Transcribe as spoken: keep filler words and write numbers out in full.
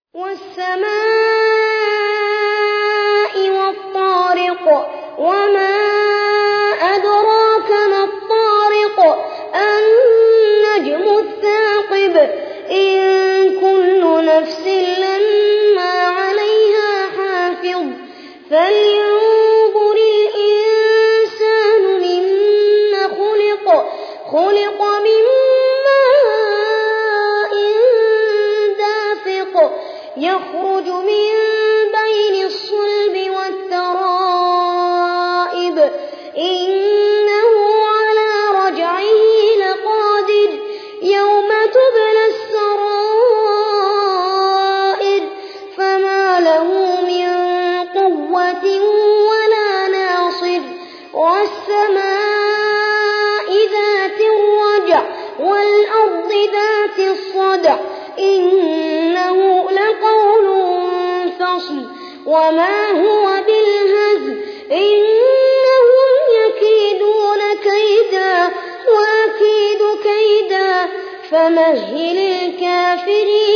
والسماء والطارق وما أدراك ما الطارق النجم الثاقب إن كل نفس لما عليها حافظ فلينظر الإنسان مما خلق خلق من ماء دافق يخرج من بين الصلب والترائب إنه على رجعه لقادر يوم تبلى السرائر فما له من قوة ولا ناصر والسماء ذات الرجع والأرض ذات الصدع إنه لقول فصل وما هو بالهزل إنهم يكيدون كيدا وأكيد كيدا فمهل الكافرين